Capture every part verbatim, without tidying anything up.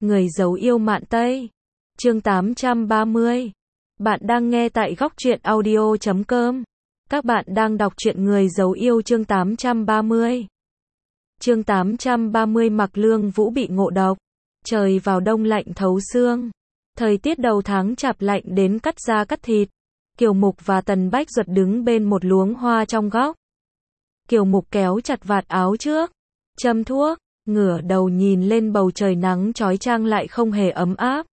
Người giấu yêu mạn Tây. Chương tám trăm ba mươi. Bạn đang nghe tại góc truyện audio chấm com. Các bạn đang đọc truyện Người giấu yêu chương tám trăm ba mươi. Chương tám trăm ba mươi Mạc Lương Vũ bị ngộ độc. Trời vào đông lạnh thấu xương. Thời tiết đầu tháng chạp lạnh đến cắt da cắt thịt. Kiều Mục và Tần Bách Duật đứng bên một luống hoa trong góc. Kiều Mục kéo chặt vạt áo trước, châm thuốc, ngửa đầu nhìn lên bầu trời nắng chói chang lại không hề ấm áp.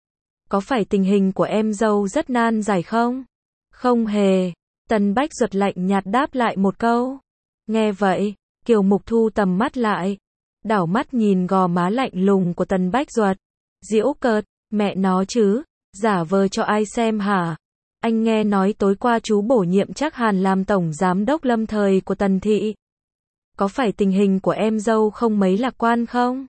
Có phải tình hình của em dâu rất nan giải không? Không hề. Tần Bách Duật lạnh nhạt đáp lại một câu. Nghe vậy, Kiều Mục thu tầm mắt lại, đảo mắt nhìn gò má lạnh lùng của Tần Bách Duật, giễu cợt, mẹ nó chứ, giả vờ cho ai xem hả? Anh nghe nói tối qua chú bổ nhiệm Trác Hàn làm tổng giám đốc lâm thời của Tần thị. Có phải tình hình của em dâu không mấy lạc quan không?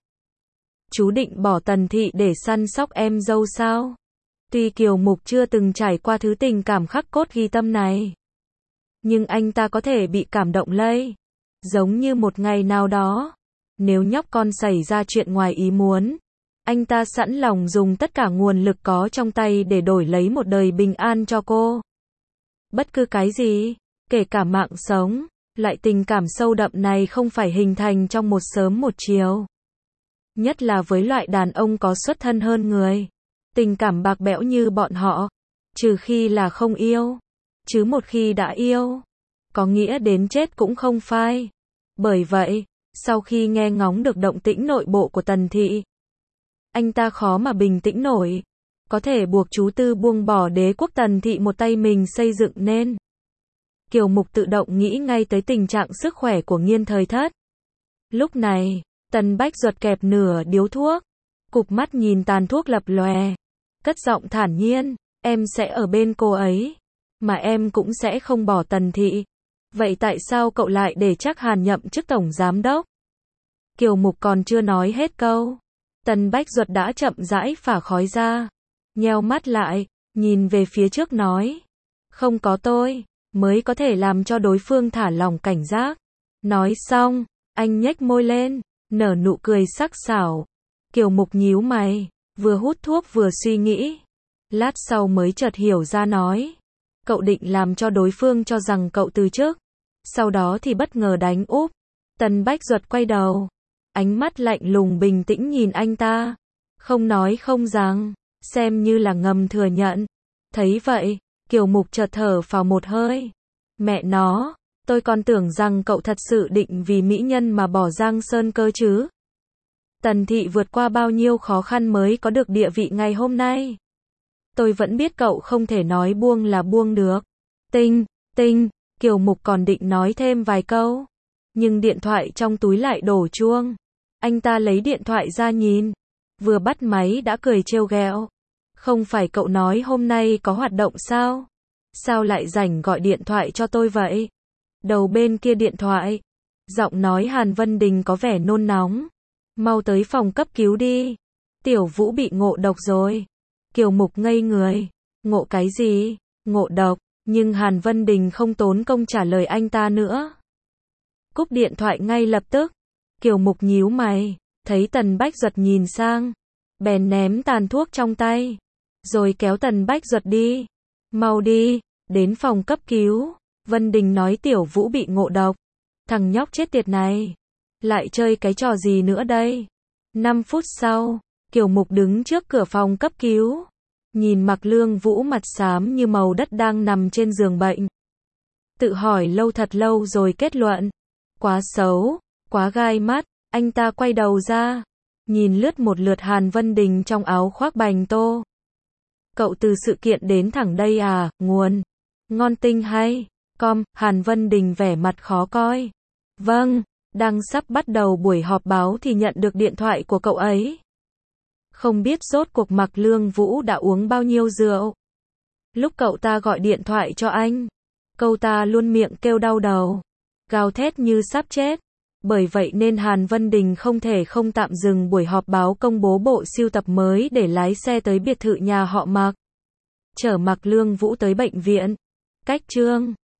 Chú định bỏ Tần thị để săn sóc em dâu sao? Tuy Kiều Mục chưa từng trải qua thứ tình cảm khắc cốt ghi tâm này, nhưng anh ta có thể bị cảm động lây. Giống như một ngày nào đó, nếu nhóc con xảy ra chuyện ngoài ý muốn, anh ta sẵn lòng dùng tất cả nguồn lực có trong tay để đổi lấy một đời bình an cho cô. Bất cứ cái gì, kể cả mạng sống. Loại tình cảm sâu đậm này không phải hình thành trong một sớm một chiều. Nhất là với loại đàn ông có xuất thân hơn người. Tình cảm bạc bẽo như bọn họ, trừ khi là không yêu, chứ một khi đã yêu, có nghĩa đến chết cũng không phai. Bởi vậy, sau khi nghe ngóng được động tĩnh nội bộ của Tần thị, anh ta khó mà bình tĩnh nổi. Có thể buộc chú Tư buông bỏ đế quốc Tần thị một tay mình xây dựng nên. Kiều Mục tự động nghĩ ngay tới tình trạng sức khỏe của Nghiên Thời Thất. Lúc này, Tần Bách Duật kẹp nửa điếu thuốc, cụp mắt nhìn tàn thuốc lập lòe, cất giọng thản nhiên, em sẽ ở bên cô ấy, mà em cũng sẽ không bỏ Tần thị. Vậy tại sao cậu lại để Trác Hàn nhậm chức tổng giám đốc? Kiều Mục còn chưa nói hết câu, Tần Bách Duật đã chậm rãi phả khói ra, nheo mắt lại, nhìn về phía trước nói, không có tôi mới có thể làm cho đối phương thả lỏng cảnh giác. Nói xong, anh nhếch môi lên, nở nụ cười sắc sảo. Kiều Mục nhíu mày, vừa hút thuốc vừa suy nghĩ. Lát sau mới chợt hiểu ra nói, cậu định làm cho đối phương cho rằng cậu từ chức, sau đó thì bất ngờ đánh úp. Tần Bách Duật quay đầu, ánh mắt lạnh lùng bình tĩnh nhìn anh ta, không nói không rằng, xem như là ngầm thừa nhận. Thấy vậy, Kiều Mục chợt thở phào một hơi. Mẹ nó, tôi còn tưởng rằng cậu thật sự định vì mỹ nhân mà bỏ Giang Sơn cơ chứ. Tần thị vượt qua bao nhiêu khó khăn mới có được địa vị ngày hôm nay. Tôi vẫn biết cậu không thể nói buông là buông được. Tinh, tinh, Kiều Mục còn định nói thêm vài câu, nhưng điện thoại trong túi lại đổ chuông. Anh ta lấy điện thoại ra nhìn, vừa bắt máy đã cười trêu ghẹo. Không phải cậu nói hôm nay có hoạt động sao? Sao lại rảnh gọi điện thoại cho tôi vậy? Đầu bên kia điện thoại, giọng nói Hàn Vân Đình có vẻ nôn nóng. Mau tới phòng cấp cứu đi. Tiểu Vũ bị ngộ độc rồi. Kiều Mục ngây người. Ngộ cái gì? Ngộ độc. Nhưng Hàn Vân Đình không tốn công trả lời anh ta nữa. Cúp điện thoại ngay lập tức. Kiều Mục nhíu mày, thấy Tần Bách Duật nhìn sang, bèn ném tàn thuốc trong tay, rồi kéo Tần Bách Duật đi. Mau đi, đến phòng cấp cứu. Vân Đình nói Tiểu Vũ bị ngộ độc. Thằng nhóc chết tiệt này, lại chơi cái trò gì nữa đây? năm phút sau, Kiều Mục đứng trước cửa phòng cấp cứu, nhìn Mạc Lương Vũ mặt xám như màu đất đang nằm trên giường bệnh. Tự hỏi lâu thật lâu rồi kết luận, quá xấu, quá gai mắt. Anh ta quay đầu ra, nhìn lướt một lượt Hàn Vân Đình trong áo khoác bành tô. Cậu từ sự kiện đến thẳng đây à? Nguồn ngon tinh hay com. Hàn Vân Đình vẻ mặt khó coi. Vâng, đang sắp bắt đầu buổi họp báo thì nhận được điện thoại của cậu ấy. Không biết rốt cuộc Mạc Lương Vũ đã uống bao nhiêu rượu. Lúc cậu ta gọi điện thoại cho anh, cậu ta luôn miệng kêu đau đầu, gào thét như sắp chết. Bởi vậy nên Hàn Vân Đình không thể không tạm dừng buổi họp báo công bố bộ sưu tập mới để lái xe tới biệt thự nhà họ Mạc, chở Mạc Lương Vũ tới bệnh viện. Cách chương